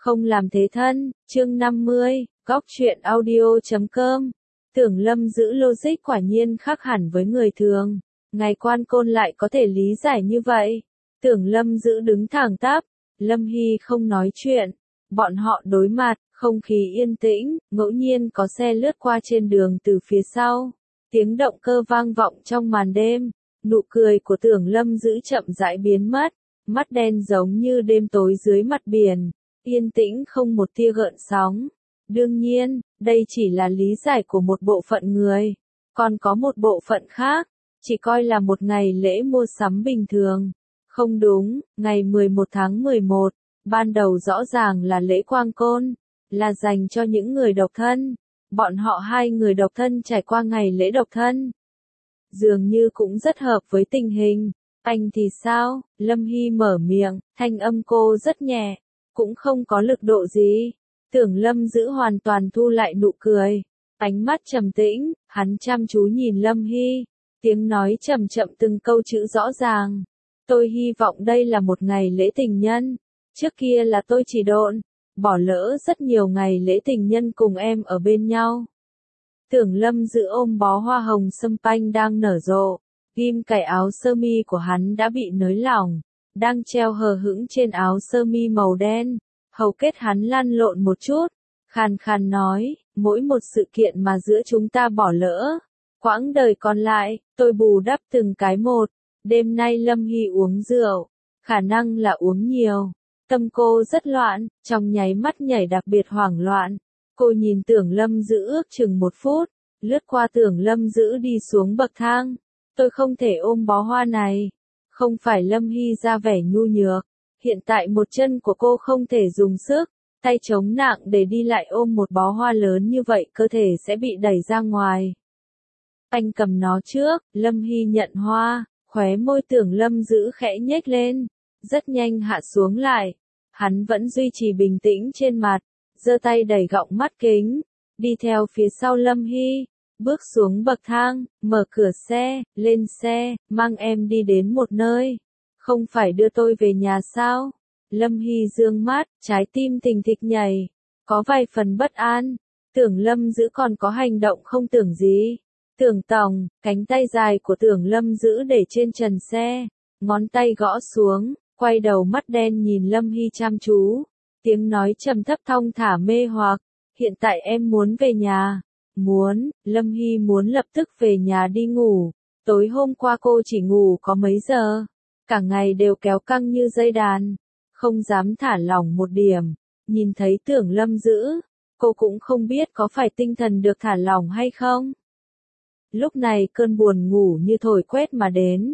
Không làm thế thân, chương 50, góc truyện audio.com. Tưởng Lâm giữ logic quả nhiên khác hẳn với người thường. Ngài Quan Côn lại có thể lý giải như vậy. Tưởng Lâm giữ đứng thẳng tắp, Lâm Hy không nói chuyện. Bọn họ đối mặt, không khí yên tĩnh, ngẫu nhiên có xe lướt qua trên đường từ phía sau. Tiếng động cơ vang vọng trong màn đêm, nụ cười của Tưởng Lâm giữ chậm rãi biến mất, mắt đen giống như đêm tối dưới mặt biển, yên tĩnh không một tia gợn sóng. Đương nhiên, đây chỉ là lý giải của một bộ phận người, còn có một bộ phận khác, chỉ coi là một ngày lễ mua sắm bình thường. Không đúng, ngày 11 tháng 11, ban đầu rõ ràng là lễ Quang Côn, là dành cho những người độc thân. Bọn họ hai người độc thân trải qua ngày lễ độc thân. Dường như cũng rất hợp với tình hình. Anh thì sao? Lâm Hy mở miệng, thanh âm cô rất nhẹ, cũng không có lực độ gì. Tưởng Lâm giữ hoàn toàn thu lại nụ cười. Ánh mắt trầm tĩnh, hắn chăm chú nhìn Lâm Hy. Tiếng nói chậm chậm từng câu chữ rõ ràng. Tôi hy vọng đây là một ngày lễ tình nhân. Trước kia là tôi chỉ độn, bỏ lỡ rất nhiều ngày lễ tình nhân cùng em ở bên nhau. Tưởng Lâm giữ ôm bó hoa hồng sâm panh đang nở rộ. Ghim cài áo sơ mi của hắn đã bị nới lỏng, đang treo hờ hững trên áo sơ mi màu đen. Hầu kết hắn lăn lộn một chút, khàn khàn nói, mỗi một sự kiện mà giữa chúng ta bỏ lỡ, quãng đời còn lại, tôi bù đắp từng cái một. Đêm nay Lâm Hy uống rượu, khả năng là uống nhiều. Tâm cô rất loạn, trong nháy mắt nhảy đặc biệt hoảng loạn. Cô nhìn Tưởng Lâm giữ ước chừng 1 phút, lướt qua Tưởng Lâm giữ đi xuống bậc thang. Tôi không thể ôm bó hoa này. Không phải Lâm Hy ra vẻ nhu nhược. Hiện tại một chân của cô không thể dùng sức, tay chống nặng để đi lại ôm một bó hoa lớn như vậy cơ thể sẽ bị đẩy ra ngoài. Anh cầm nó trước, Lâm Hy nhận hoa, khóe môi Tưởng Lâm giữ khẽ nhếch lên, rất nhanh hạ xuống lại. Hắn vẫn duy trì bình tĩnh trên mặt, giơ tay đẩy gọng mắt kính, đi theo phía sau Lâm Hy, bước xuống bậc thang, mở cửa xe, lên xe, mang em đi đến một nơi. Không phải đưa tôi về nhà sao? Lâm Hy dương mắt, trái tim thình thịch nhảy, có vài phần bất an. Tưởng Lâm giữ còn có hành động không tưởng gì. Tưởng Tổng, cánh tay dài của Tưởng Lâm giữ để trên trần xe, ngón tay gõ xuống, quay đầu mắt đen nhìn Lâm Hy chăm chú. Tiếng nói trầm thấp thong thả mê hoặc, hiện tại em muốn về nhà. Muốn, Lâm Hy muốn lập tức về nhà đi ngủ. Tối hôm qua cô chỉ ngủ có mấy giờ, cả ngày đều kéo căng như dây đàn, không dám thả lỏng một điểm. Nhìn thấy Tưởng Lâm giữ, cô cũng không biết có phải tinh thần được thả lỏng hay không. Lúc này cơn buồn ngủ như thổi quét mà đến.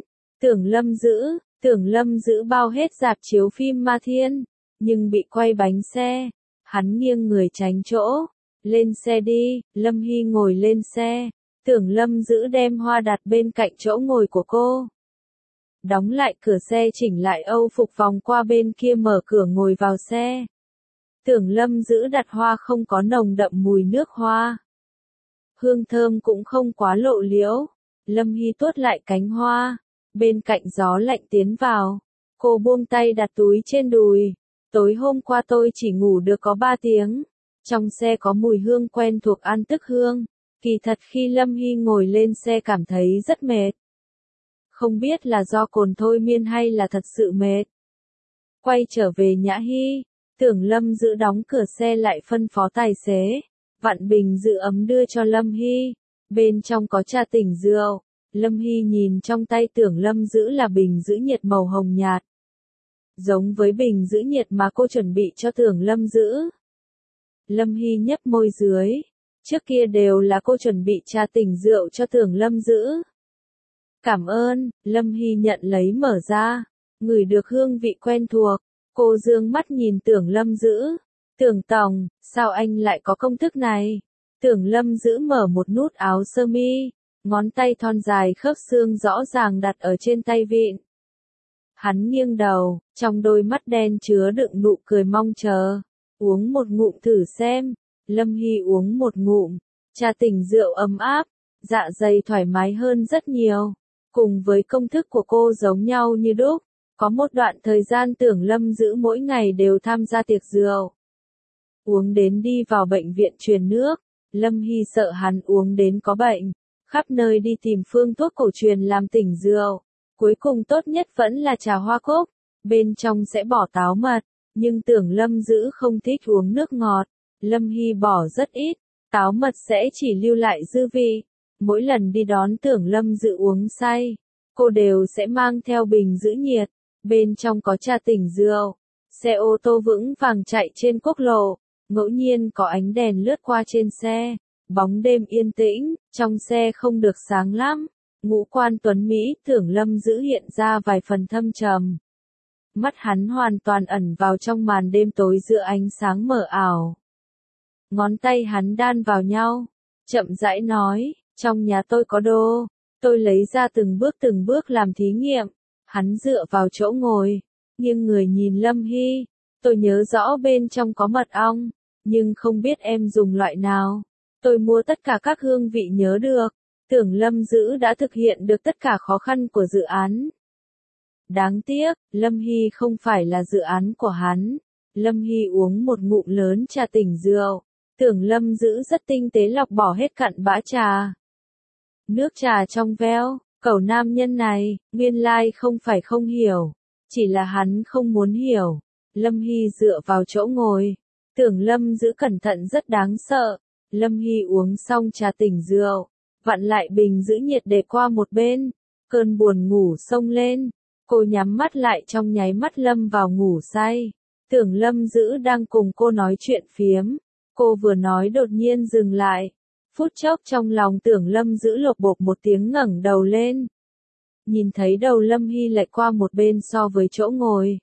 Tưởng Lâm giữ bao hết rạp chiếu phim Ma Thiên, nhưng bị quay bánh xe. Hắn nghiêng người tránh chỗ. Lên xe đi, Lâm Hy ngồi lên xe. Tưởng Lâm giữ đem hoa đặt bên cạnh chỗ ngồi của cô. Đóng lại cửa xe chỉnh lại âu phục vòng qua bên kia mở cửa ngồi vào xe. Tưởng Lâm giữ đặt hoa không có nồng đậm mùi nước hoa. Hương thơm cũng không quá lộ liễu. Lâm Hy tuốt lại cánh hoa. Bên cạnh gió lạnh tiến vào. Cô buông tay đặt túi trên đùi. Tối hôm qua tôi chỉ ngủ được có 3 tiếng. Trong xe có mùi hương quen thuộc an tức hương. Kỳ thật khi Lâm Hy ngồi lên xe cảm thấy rất mệt. Không biết là do cồn thôi miên hay là thật sự mệt. Quay trở về Nhã Hy, Tưởng Lâm giữ đóng cửa xe lại phân phó tài xế. Vặn bình giữ ấm đưa cho Lâm Hy. Bên trong có trà tỉnh rượu. Lâm Hy nhìn trong tay Tưởng Lâm giữ là bình giữ nhiệt màu hồng nhạt. Giống với bình giữ nhiệt mà cô chuẩn bị cho Tưởng Lâm giữ. Lâm Hy nhấp môi dưới. Trước kia đều là cô chuẩn bị trà tỉnh rượu cho Tưởng Lâm giữ. Cảm ơn, Lâm Hy nhận lấy mở ra. Ngửi được hương vị quen thuộc. Cô dương mắt nhìn Tưởng Lâm giữ. Tưởng Tổng, sao anh lại có công thức này? Tưởng Lâm giữ mở một nút áo sơ mi. Ngón tay thon dài khớp xương rõ ràng đặt ở trên tay vịn. Hắn nghiêng đầu, trong đôi mắt đen chứa đựng nụ cười mong chờ. Uống một ngụm thử xem. Lâm Hy uống một ngụm. Trà tỉnh rượu ấm áp. Dạ dày thoải mái hơn rất nhiều. Cùng với công thức của cô giống nhau như đúc. Có một đoạn thời gian Tưởng Lâm giữ mỗi ngày đều tham gia tiệc rượu. uống đến đi vào bệnh viện truyền nước. Lâm Hy sợ hắn uống đến có bệnh, khắp nơi đi tìm phương thuốc cổ truyền làm tỉnh rượu. Cuối cùng tốt nhất vẫn là trà hoa cúc, bên trong sẽ bỏ táo mật, nhưng Tưởng Lâm Dữ không thích uống nước ngọt. Lâm Hy bỏ rất ít, táo mật sẽ chỉ lưu lại dư vị. Mỗi lần đi đón Tưởng Lâm Dữ uống say, cô đều sẽ mang theo bình giữ nhiệt, bên trong có trà tỉnh rượu. Xe ô tô vững vàng chạy trên quốc lộ, ngẫu nhiên có ánh đèn lướt qua trên xe, bóng đêm yên tĩnh, trong xe không được sáng lắm. Ngũ quan tuấn Mỹ Tưởng Lâm Dữ hiện ra vài phần thâm trầm. Mắt hắn hoàn toàn ẩn vào trong màn đêm tối giữa ánh sáng mờ ảo. Ngón tay hắn đan vào nhau, chậm rãi nói, trong nhà tôi có đô, tôi lấy ra từng bước làm thí nghiệm. Hắn dựa vào chỗ ngồi, nghiêng người nhìn Lâm Hy, tôi nhớ rõ bên trong có mật ong, nhưng không biết em dùng loại nào. Tôi mua tất cả các hương vị nhớ được. Tưởng Lâm Dữ đã thực hiện được tất cả khó khăn của dự án. Đáng tiếc, Lâm Hy không phải là dự án của hắn. Lâm Hy uống một ngụm lớn trà tỉnh rượu. Tưởng Lâm Dữ rất tinh tế lọc bỏ hết cặn bã trà. Nước trà trong veo, cẩu nam nhân này, nguyên lai không phải không hiểu. Chỉ là hắn không muốn hiểu. Lâm Hy dựa vào chỗ ngồi. Tưởng Lâm Dữ cẩn thận rất đáng sợ. Lâm Hy uống xong trà tỉnh rượu, vặn lại bình giữ nhiệt để qua một bên. Cơn buồn ngủ xông lên. Cô nhắm mắt lại trong nháy mắt lâm vào ngủ say. Tưởng Lâm Dữ đang cùng cô nói chuyện phiếm. Cô vừa nói đột nhiên dừng lại. Phút chốc trong lòng Tưởng Lâm Dữ lột bột một tiếng ngẩng đầu lên. Nhìn thấy đầu Lâm Hy lại qua một bên so với chỗ ngồi.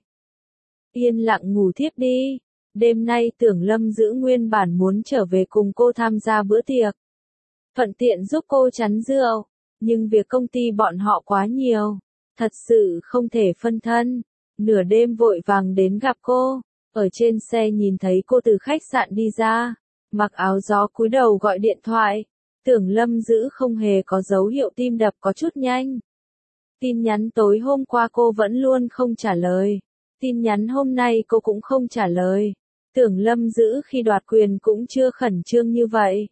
Yên lặng ngủ thiếp đi. Đêm nay Tưởng Lâm Dữ nguyên bản muốn trở về cùng cô tham gia bữa tiệc, thuận tiện giúp cô chắn rượu, nhưng việc công ty bọn họ quá nhiều, thật sự không thể phân thân. Nửa đêm vội vàng đến gặp cô, ở trên xe nhìn thấy cô từ khách sạn đi ra, mặc áo gió cúi đầu gọi điện thoại. Tưởng Lâm Dữ không hề có dấu hiệu tim đập có chút nhanh. Tin nhắn tối hôm qua cô vẫn luôn không trả lời, tin nhắn hôm nay cô cũng không trả lời. Tưởng Lâm Dữ khi đoạt quyền cũng chưa khẩn trương như vậy.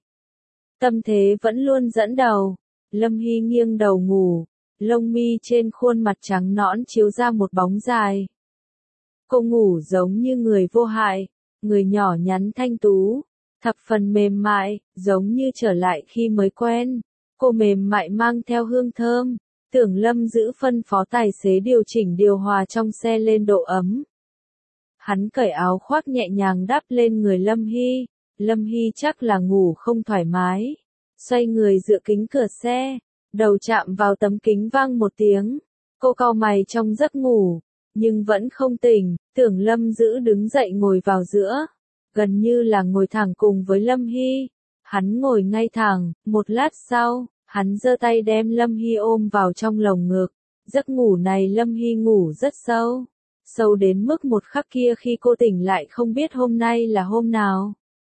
Tâm thế vẫn luôn dẫn đầu. Lâm Hy nghiêng đầu ngủ, lông mi trên khuôn mặt trắng nõn chiếu ra một bóng dài. Cô ngủ giống như người vô hại, người nhỏ nhắn thanh tú, thập phần mềm mại, giống như trở lại khi mới quen. Cô mềm mại mang theo hương thơm. Tưởng Lâm Dữ phân phó tài xế điều chỉnh điều hòa trong xe lên độ ấm. Hắn cởi áo khoác nhẹ nhàng đắp lên người Lâm Hy. Lâm Hy chắc là ngủ không thoải mái. Xoay người dựa kính cửa xe. Đầu chạm vào tấm kính vang một tiếng. Cô cau mày trong giấc ngủ. Nhưng vẫn không tỉnh. Tưởng Lâm Dữ đứng dậy ngồi vào giữa. Gần như là ngồi thẳng cùng với Lâm Hy. Hắn ngồi ngay thẳng. Một lát sau, hắn giơ tay đem Lâm Hy ôm vào trong lồng ngực. Giấc ngủ này Lâm Hy ngủ rất sâu. Sâu đến mức một khắc kia khi cô tỉnh lại không biết hôm nay là hôm nào.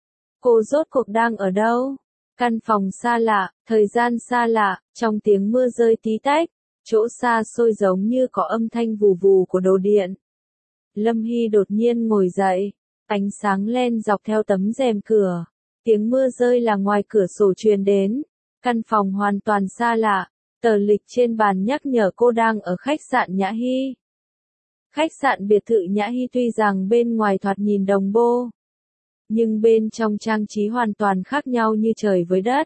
Cô rốt cuộc đang ở đâu? Căn phòng xa lạ, thời gian xa lạ, trong tiếng mưa rơi tí tách, chỗ xa xôi giống như có âm thanh vù vù của đồ điện. Lâm Hy đột nhiên ngồi dậy, ánh sáng len dọc theo tấm rèm cửa, tiếng mưa rơi là ngoài cửa sổ truyền đến. Căn phòng hoàn toàn xa lạ, tờ lịch trên bàn nhắc nhở cô đang ở khách sạn Nhã Hy. Khách sạn biệt thự Nhã Hy tuy rằng bên ngoài thoạt nhìn đồng bô, nhưng bên trong trang trí hoàn toàn khác nhau như trời với đất.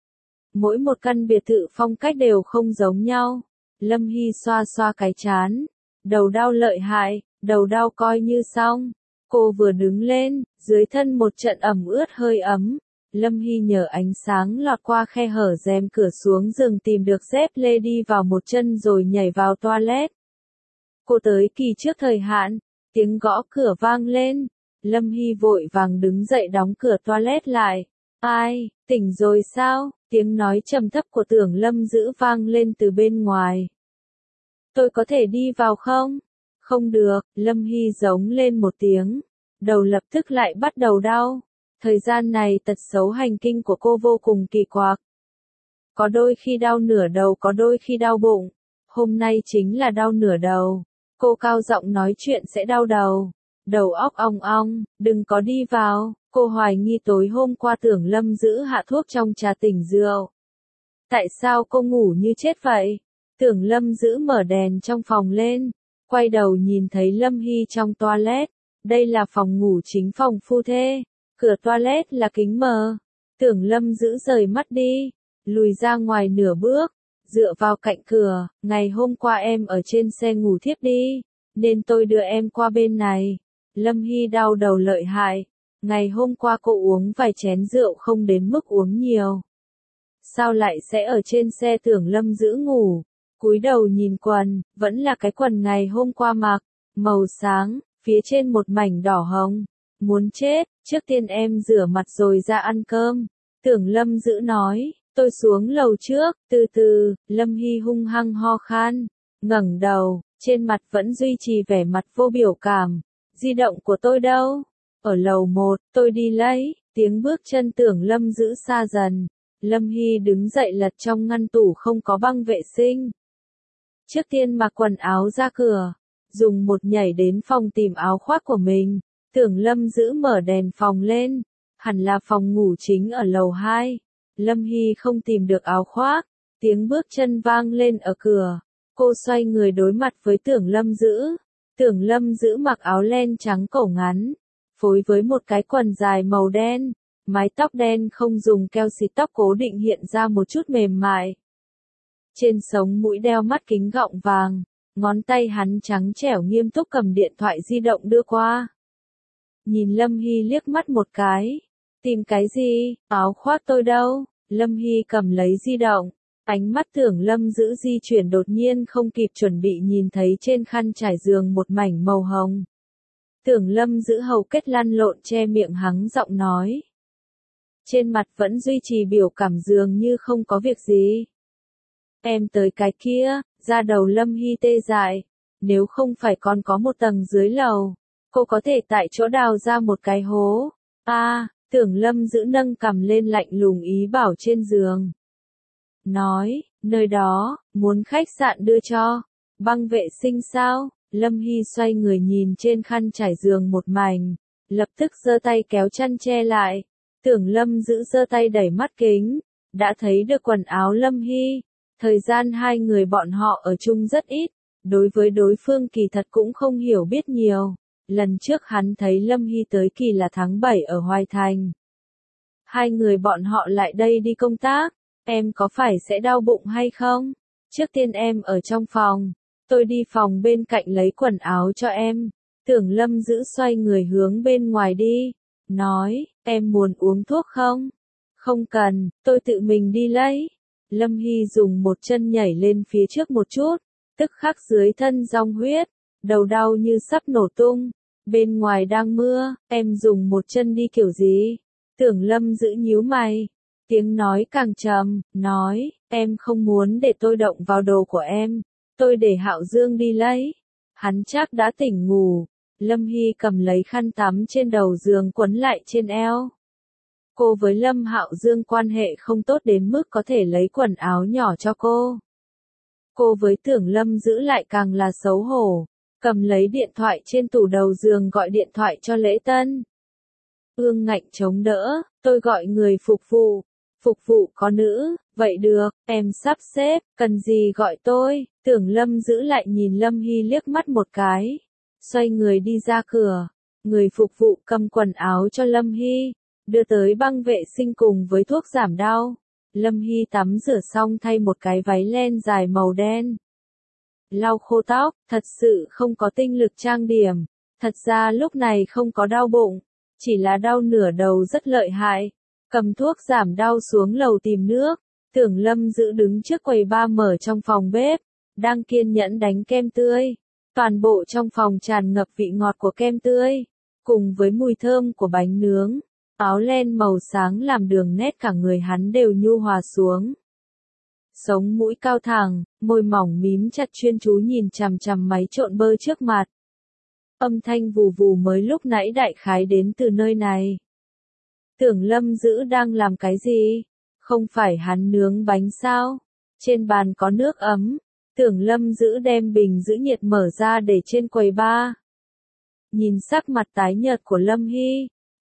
Mỗi một căn biệt thự phong cách đều không giống nhau. Lâm Hy xoa xoa cái trán. Đầu đau lợi hại, đầu đau coi như xong. Cô vừa đứng lên, dưới thân một trận ẩm ướt hơi ấm. Lâm Hy nhờ ánh sáng lọt qua khe hở rèm cửa xuống giường tìm được dép lê đi vào một chân rồi nhảy vào toilet. Cô tới kỳ trước thời hạn, tiếng gõ cửa vang lên. Lâm Hy vội vàng đứng dậy đóng cửa toilet lại. Ai, tỉnh rồi sao? Tiếng nói trầm thấp của Tưởng Lâm Dữ vang lên từ bên ngoài. Tôi có thể đi vào không? Không được, Lâm Hy giống lên một tiếng. Đầu lập tức lại bắt đầu đau. Thời gian này tật xấu hành kinh của cô vô cùng kỳ quặc. Có đôi khi đau nửa đầu, có đôi khi đau bụng. Hôm nay chính là đau nửa đầu. Cô cao giọng nói chuyện sẽ đau đầu. Đầu óc ong ong, đừng có đi vào. Cô hoài nghi tối hôm qua Tưởng Lâm giữ hạ thuốc trong trà tỉnh rượu. Tại sao cô ngủ như chết vậy? Tưởng Lâm giữ mở đèn trong phòng lên, quay đầu nhìn thấy Lâm Hy trong toilet. Đây là phòng ngủ chính phòng phu thê, cửa toilet là kính mờ. Tưởng Lâm giữ rời mắt đi, lùi ra ngoài nửa bước, dựa vào cạnh cửa. Ngày hôm qua em ở trên xe ngủ thiếp đi, nên tôi đưa em qua bên này. Lâm Hy đau đầu lợi hại. Ngày hôm qua cô uống vài chén rượu không đến mức uống nhiều. Sao lại sẽ ở trên xe? Tưởng Lâm giữ ngủ, cúi đầu nhìn quần, vẫn là cái quần ngày hôm qua mặc, màu sáng, phía trên một mảnh đỏ hồng. Muốn chết, trước tiên em rửa mặt rồi ra ăn cơm. Tưởng Lâm giữ nói, tôi xuống lầu trước, từ từ. Lâm Hy hung hăng ho khan, ngẩng đầu, trên mặt vẫn duy trì vẻ mặt vô biểu cảm. Di động của tôi đâu? Ở lầu 1, tôi đi lấy. Tiếng bước chân Tưởng Lâm giữ xa dần. Lâm Hy đứng dậy lật trong ngăn tủ không có băng vệ sinh. Trước tiên mặc quần áo ra cửa, dùng một nhảy đến phòng tìm áo khoác của mình. Tưởng Lâm giữ mở đèn phòng lên, hẳn là phòng ngủ chính ở lầu 2. Lâm Hy không tìm được áo khoác, tiếng bước chân vang lên ở cửa. Cô xoay người đối mặt với Tưởng Lâm giữ. Tưởng Lâm giữ mặc áo len trắng cổ ngắn, phối với một cái quần dài màu đen, mái tóc đen không dùng keo xịt tóc cố định hiện ra một chút mềm mại. Trên sống mũi đeo mắt kính gọng vàng, ngón tay hắn trắng trẻo nghiêm túc cầm điện thoại di động đưa qua. Nhìn Lâm Hy liếc mắt một cái, tìm cái gì? Áo khoác tôi đâu? Lâm Hy cầm lấy di động, ánh mắt Tưởng Lâm giữ di chuyển đột nhiên không kịp chuẩn bị nhìn thấy trên khăn trải giường một mảnh màu hồng. Tưởng Lâm giữ hầu kết lăn lộn che miệng hắng giọng nói. Trên mặt vẫn duy trì biểu cảm dường như không có việc gì. Em tới cái kia, da đầu Lâm Hy tê dại. Nếu không phải còn có một tầng dưới lầu, cô có thể tại chỗ đào ra một cái hố. Tưởng Lâm giữ nâng cằm lên lạnh lùng ý bảo trên giường. Nói, nơi đó, muốn khách sạn đưa cho. Băng vệ sinh sao? Lâm Hy xoay người nhìn trên khăn trải giường một mảnh, lập tức giơ tay kéo chăn che lại. Tưởng Lâm giữ giơ tay đẩy mắt kính, đã thấy được quần áo Lâm Hy. Thời gian hai người bọn họ ở chung rất ít, đối với đối phương kỳ thật cũng không hiểu biết nhiều. Lần trước hắn thấy Lâm Hy tới kỳ là tháng 7 ở Hoài Thành. Hai người bọn họ lại đây đi công tác, em có phải sẽ đau bụng hay không? Trước tiên em ở trong phòng, tôi đi phòng bên cạnh lấy quần áo cho em. Tưởng Lâm giữ xoay người hướng bên ngoài đi, nói, em muốn uống thuốc không? Không cần, tôi tự mình đi lấy. Lâm Hy dùng một chân nhảy lên phía trước một chút, tức khắc dưới thân dòng huyết, đầu đau như sắp nổ tung. Bên ngoài đang mưa, em dùng một chân đi kiểu gì? Tưởng Lâm giữ nhíu mày, tiếng nói càng trầm, nói, em không muốn để tôi động vào đồ của em, tôi để Hạo Dương đi lấy. Hắn chắc đã tỉnh ngủ. Lâm Hy cầm lấy khăn tắm trên đầu giường quấn lại trên eo. Cô với Lâm Hạo Dương quan hệ không tốt đến mức có thể lấy quần áo nhỏ cho cô. Cô với Tưởng Lâm giữ lại càng là xấu hổ, cầm lấy điện thoại trên tủ đầu giường gọi điện thoại cho lễ tân. Ương Ngạnh chống đỡ, tôi gọi người phục vụ có nữ, vậy được, em sắp xếp, cần gì gọi tôi. Tưởng Lâm giữ lại nhìn Lâm Hy liếc mắt một cái, xoay người đi ra cửa. Người phục vụ cầm quần áo cho Lâm Hy, đưa tới băng vệ sinh cùng với thuốc giảm đau. Lâm Hy tắm rửa xong thay một cái váy len dài màu đen, lau khô tóc, thật sự không có tinh lực trang điểm. Thật ra lúc này không có đau bụng, chỉ là đau nửa đầu rất lợi hại. Cầm thuốc giảm đau xuống lầu tìm nước. Tưởng Lâm giữ đứng trước quầy bar mở trong phòng bếp, đang kiên nhẫn đánh kem tươi. Toàn bộ trong phòng tràn ngập vị ngọt của kem tươi, cùng với mùi thơm của bánh nướng. Áo len màu sáng làm đường nét cả người hắn đều nhu hòa xuống. Sống mũi cao thẳng, môi mỏng mím chặt chuyên chú nhìn chằm chằm máy trộn bơ trước mặt. Âm thanh vù vù mới lúc nãy đại khái đến từ nơi này. Tưởng Lâm giữ đang làm cái gì? Không phải hắn nướng bánh sao? Trên bàn có nước ấm. Tưởng Lâm giữ đem bình giữ nhiệt mở ra để trên quầy bar. Nhìn sắc mặt tái nhợt của Lâm Hy,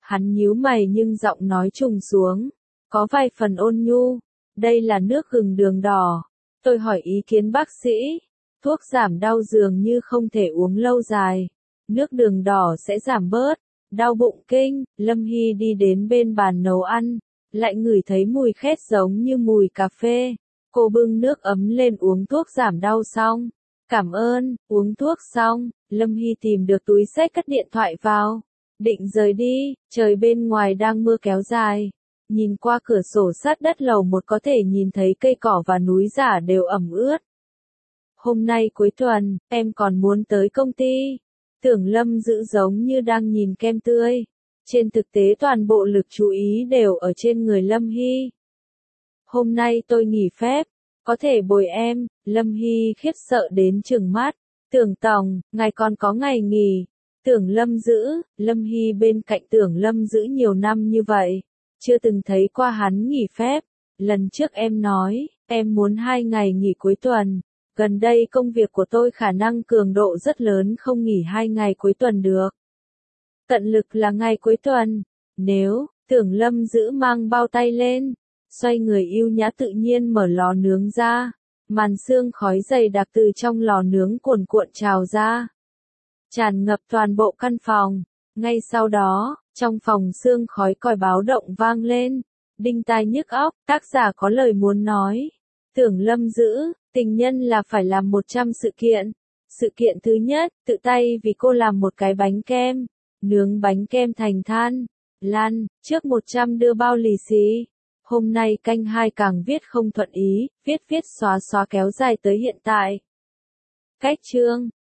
Hắn nhíu mày nhưng giọng nói trùng xuống, có vài phần ôn nhu. Đây là nước gừng đường đỏ. Tôi hỏi ý kiến bác sĩ. Thuốc giảm đau dường như không thể uống lâu dài. Nước đường đỏ sẽ giảm bớt. Đau bụng kinh, Lâm Hy đi đến bên bàn nấu ăn. Lại ngửi thấy mùi khét giống như mùi cà phê. Cô bưng nước ấm lên uống thuốc giảm đau xong. Cảm ơn, uống thuốc xong, Lâm Hy tìm được túi xách cất điện thoại vào. Định rời đi, trời bên ngoài đang mưa kéo dài. Nhìn qua cửa sổ sát đất lầu một có thể nhìn thấy cây cỏ và núi giả đều ẩm ướt. Hôm nay cuối tuần, em còn muốn tới công ty. Tưởng Lâm giữ giống như đang nhìn kem tươi. Trên thực tế toàn bộ lực chú ý đều ở trên người Lâm Hy. Hôm nay tôi nghỉ phép, có thể bồi em. Lâm Hy khiếp sợ đến trừng mắt. Tưởng tổng, ngài còn có ngày nghỉ. Tưởng Lâm giữ, Lâm Hy bên cạnh Tưởng Lâm giữ nhiều năm như vậy. Chưa từng thấy qua hắn nghỉ phép. Lần trước em nói, em muốn 2 ngày nghỉ cuối tuần. Gần đây công việc của tôi khả năng cường độ rất lớn không nghỉ 2 ngày cuối tuần được. Tận lực là ngày cuối tuần. Nếu, Tưởng Lâm giữ mang bao tay lên. Xoay người yêu nhã tự nhiên mở lò nướng ra. Màn sương khói dày đặc từ trong lò nướng cuồn cuộn trào ra. Tràn ngập toàn bộ căn phòng. Ngay sau đó, trong phòng sương khói còi báo động vang lên. Đinh tai nhức óc, tác giả có lời muốn nói. Tưởng Lâm giữ, tình nhân là phải làm 100 sự kiện. Sự kiện thứ nhất, tự tay vì cô làm một cái bánh kem. Nướng bánh kem thành than. Lan, trước 100 đưa bao lì xì. Hôm nay canh 2 càng viết không thuận ý, viết xóa kéo dài tới hiện tại. Cách chương